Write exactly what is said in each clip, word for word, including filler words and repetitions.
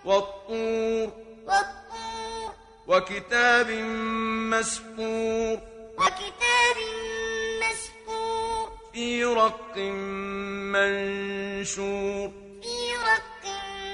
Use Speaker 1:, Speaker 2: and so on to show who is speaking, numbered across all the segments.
Speaker 1: والطور
Speaker 2: والطور
Speaker 1: وكتاب مسطور
Speaker 2: وكتاب مسطور
Speaker 1: في رق منشور
Speaker 2: في رق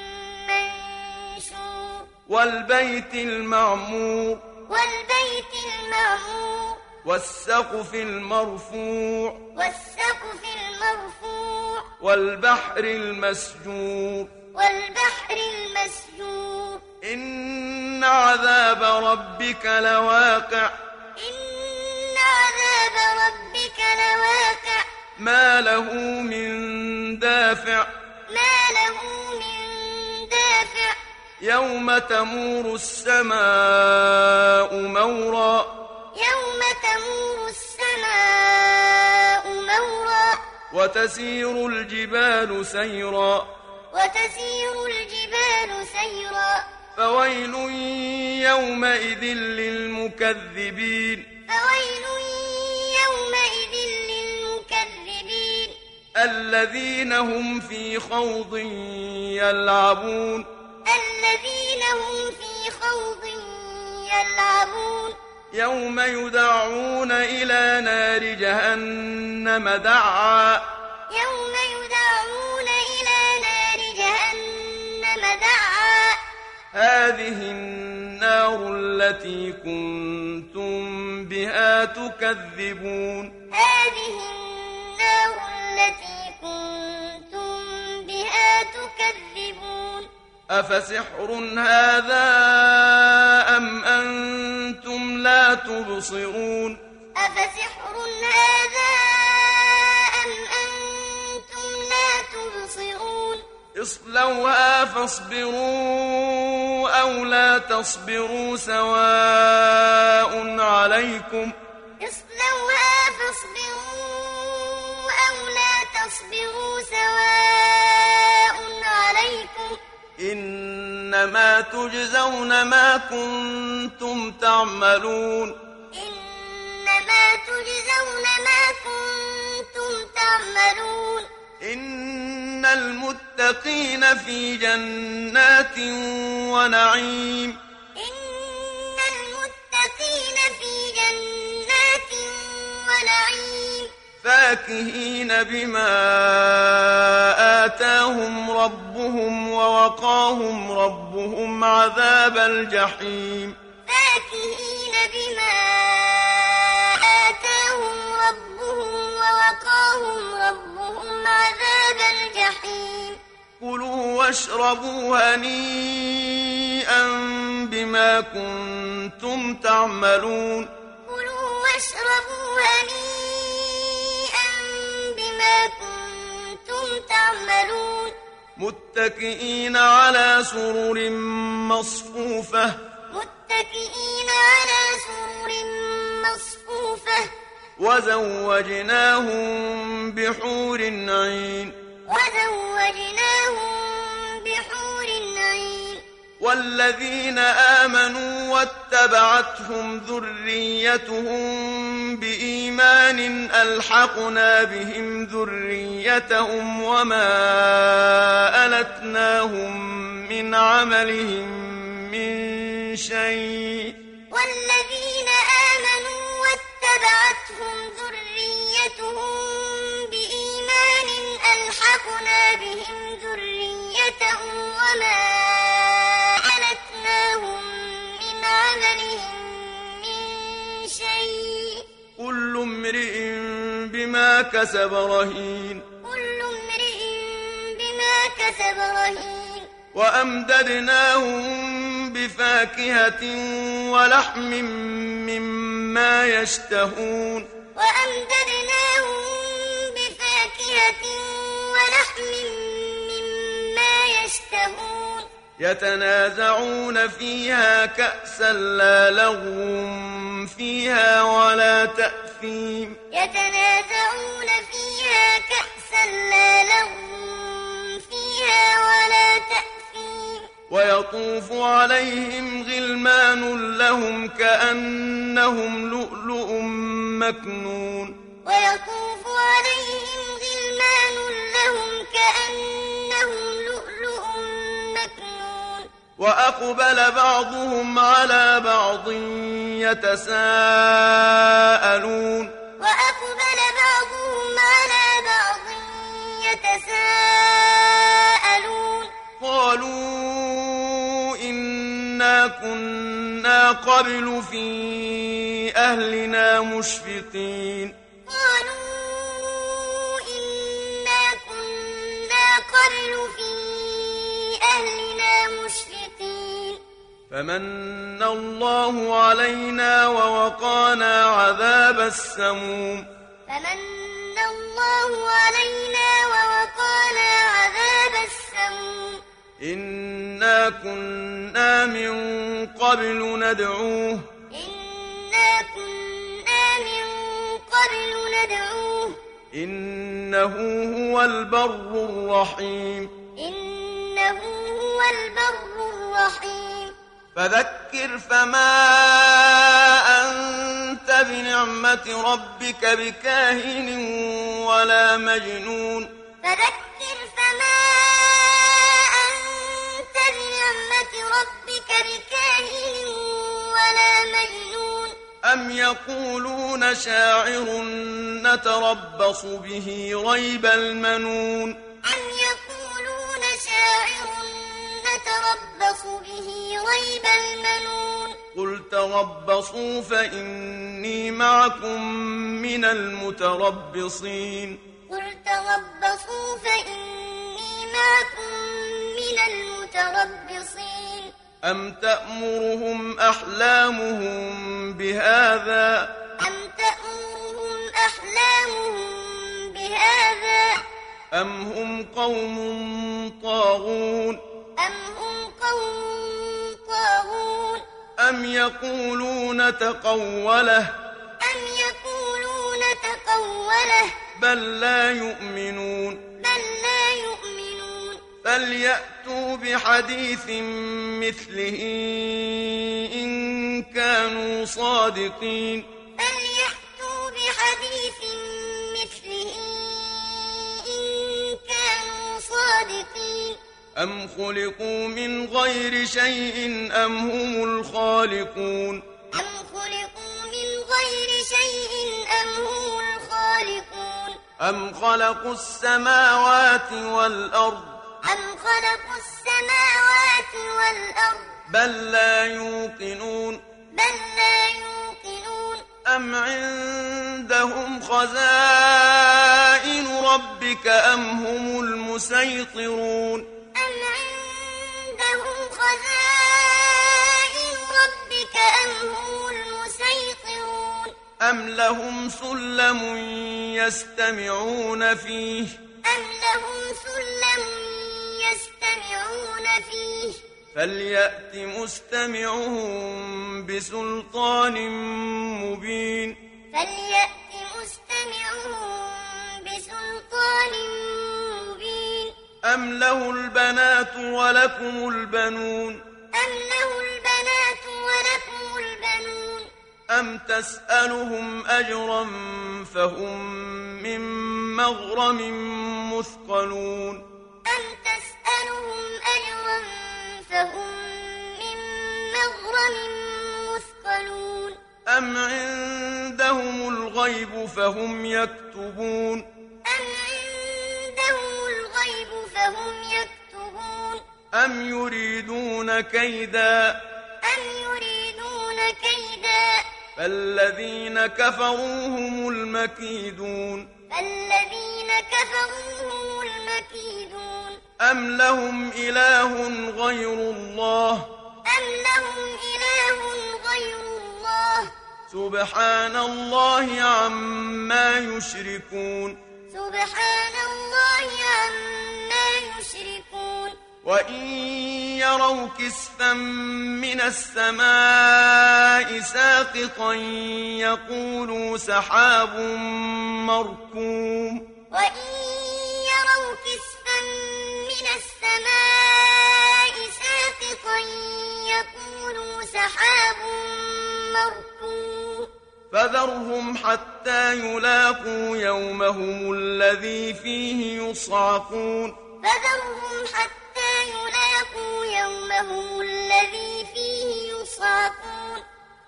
Speaker 2: منشور
Speaker 1: والبيت المعمور
Speaker 2: والبيت المعمور
Speaker 1: والسقف المرفوع
Speaker 2: والسقف المرفوع
Speaker 1: والبحر المسجور
Speaker 2: والبحر المسجور
Speaker 1: إن عذاب ربك لواقع
Speaker 2: إن عذاب ربك لواقع
Speaker 1: ما له من دافع
Speaker 2: ما له من دافع
Speaker 1: يوم تمور السماء مورا
Speaker 2: يوم تمور السماء مورا
Speaker 1: وتسير الجبال سيرا
Speaker 2: وتسير الجبال سيرا
Speaker 1: فويل يومئذ للمكذبين
Speaker 2: فويل يومئذ للمكذبين
Speaker 1: الذين هم في خوض يلعبون
Speaker 2: الذين هم في خوض يلعبون
Speaker 1: يوم يدعون إلى نار جهنم دعا
Speaker 2: يوم يدعون إلى نار جهنم دعا
Speaker 1: هذه النار التي كنتم بها تكذبون
Speaker 2: هذه النار التي كنتم بها تكذبون
Speaker 1: أفسحر هذا أم أنتم لا تبصرون
Speaker 2: أفسحر هذا أم أنتم لا تبصرون
Speaker 1: اصلوها فاصبروا أو لا تصبروا سواء عليكم
Speaker 2: اصلوها فاصبروا أو لا تصبروا سواء عليكم
Speaker 1: إنما تجزون ما كنتم تعملون
Speaker 2: إنما تجزون ما كنتم تعملون
Speaker 1: إن المتقين في جنات ونعيم
Speaker 2: إن المتقين في جنات ونعيم
Speaker 1: فاكهين بما آتاهم ربهم ووقاهم ربهم عذاب الجحيم
Speaker 2: فاكهين بما آتاهم ربهم ووقاهم ربهم عذاب الجحيم
Speaker 1: كلوا واشربوا هنيئا بما كنتم تعملون
Speaker 2: كلوا واشربوا هنيئا بما كنتم تعملون
Speaker 1: متكئين على سرر مصفوفة
Speaker 2: متكئين على سرر مصفوفة
Speaker 1: وزوجناهم بحور عين
Speaker 2: وزوجناهم بحور عين
Speaker 1: والذين آمنوا واتبعتهم ذريتهم بإيمان ألحقنا بهم ذريتهم وما ألتناهم من عملهم من شيء
Speaker 2: والذين آمنوا واتبعتهم ذريتهم بإيمان ألحقنا بهم ذريتهم وما ألتناهم من عملهم من شيء
Speaker 1: كل امرئ بما كسب رهين
Speaker 2: كل امرئ بما كسب رهين
Speaker 1: وأمددناهم بفاكهة ولحم مما يشتهون
Speaker 2: وأمددناهم بفاكهة ولحم مما يشتهون
Speaker 1: يتنازعون فيها كأسا لا لغو فيها ولا تأثيم
Speaker 2: يتنازعون فيها كأسا لا لغو فيها ولا تأثيم
Speaker 1: ويطوف عليهم غلمان لهم كأنهم لؤلؤ مكنون
Speaker 2: ويطوف عليهم غلمان لهم كأنهم لؤلؤ مكنون
Speaker 1: وأقبل بعضهم على بعض يتساءلون
Speaker 2: وأقبل بعضهم على بعض يتساءلون
Speaker 1: قالوا إنا كنا قبل في أهلنا مشفقين
Speaker 2: قالوا إنا كنا قبل في أهلنا مشفقين
Speaker 1: فمن الله علينا ووقانا عذاب السموم
Speaker 2: فمن الله علينا ووقانا عذاب السموم
Speaker 1: إنا كنا من قبل ندعوه
Speaker 2: إنا كنا من قبل ندعوه
Speaker 1: إنه هو البر الرحيم
Speaker 2: إنه هو البر الرحيم
Speaker 1: فذكر فما أنت بنعمة ربك بكاهن ولا مجنون
Speaker 2: فذكر فما أنت بنعمة ربك بكاهن ولا مجنون
Speaker 1: أم يقولون شاعر نتربص به ريب المنون
Speaker 2: أم يقولون شاعر نتربص به ريب المنون
Speaker 1: قل تربصوا فإني معكم من المتربصين
Speaker 2: قل تربصوا فإني معكم من المتربصين
Speaker 1: أم تأمرهم أحلامهم بهذا
Speaker 2: أم تأمرهم أحلامهم بهذا
Speaker 1: أم هم قوم طاغون
Speaker 2: أم هم قوم طاغون
Speaker 1: أم يقولون تقوله
Speaker 2: أم يقولون تقوله
Speaker 1: بل لا يؤمنون
Speaker 2: بل لا يؤمنون
Speaker 1: فليأتوا بحديث مثله إن كانوا صادقين
Speaker 2: فليأتوا بحديث مثله إن كانوا صادقين
Speaker 1: أم خلقوا من غير شيء أم هم الخالقون
Speaker 2: أم خلقوا من غير شيء أم هم الخالقون
Speaker 1: أم خلقوا السماوات والأرض
Speaker 2: أم خلقوا السماوات والأرض
Speaker 1: بل لا يوقنون
Speaker 2: بل لا يوقنون
Speaker 1: أم عندهم خزائن ربك أم هم المسيطرون
Speaker 2: أم عندهم خزائن ربك أم هم المسيطرون
Speaker 1: أم لهم سلم يستمعون فيه
Speaker 2: أم لهم سلم يستمعون فيه
Speaker 1: فليأت مستمعهم بسلطان مبين
Speaker 2: فليأت مستمعهم بسلطان مبين
Speaker 1: أم له البنات ولكم البنون
Speaker 2: أم له البنات ولكم البنون
Speaker 1: أم تسألهم أجرا فهم من مغرم مثقلون
Speaker 2: أم تسألهم أجرا فهم من مغرم مثقلون
Speaker 1: أم عندهم الغيب فهم يكتبون
Speaker 2: أم عندهم الغيب فهم يكتبون
Speaker 1: أم يريدون كيدا
Speaker 2: أم يريدون كيدا
Speaker 1: فالذين كفروا هم المكيدون
Speaker 2: فالذين كفروا هم المكيدون
Speaker 1: أم لهم إله غير الله
Speaker 2: أم لهم إله غير الله
Speaker 1: سبحان الله عما يشركون
Speaker 2: سبحان الله عما يشركون
Speaker 1: وإن يروا كسفا من السماء ساقطا يقولوا سحاب مركوم
Speaker 2: وإن يروا كسفا من السماء ساقطا يقولوا سحاب مركوم
Speaker 1: فذرهم حتى يلاقوا يومهم الذي فيه يصعقون
Speaker 2: فذرهم حتى يلاقوا يومهم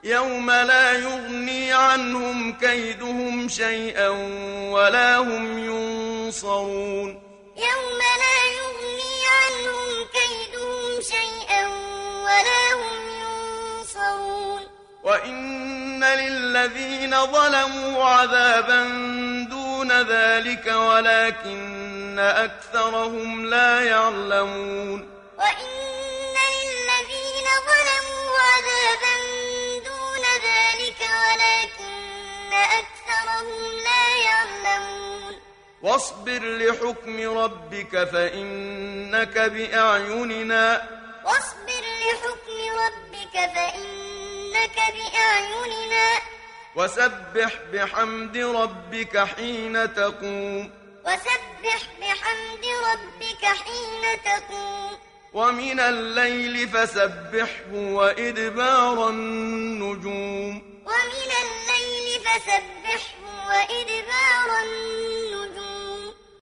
Speaker 1: يوم لا يغني عنهم كيدهم شيئا ولا هم ينصرون
Speaker 2: يوم لا يغني عنهم كيدهم شيئا ولا هم ينصرون
Speaker 1: وإن للذين ظلموا عذابا دون ذلك ولكن أكثرهم لا يعلمون
Speaker 2: وإن للذين ظلموا عذابا دون ذلك ولكن أكثرهم لا يعلمون
Speaker 1: واصبر لحكم ربك فإنك بأعيننا
Speaker 2: واصبر لحكم ربك فإنك بأعيننا
Speaker 1: وسبح بحمد ربك حين تقوم
Speaker 2: وسبح بحمد ربك حين تقوم
Speaker 1: ومن الليل فسبحه وإدبار النجوم
Speaker 2: ومن الليل فسبحه وإدبار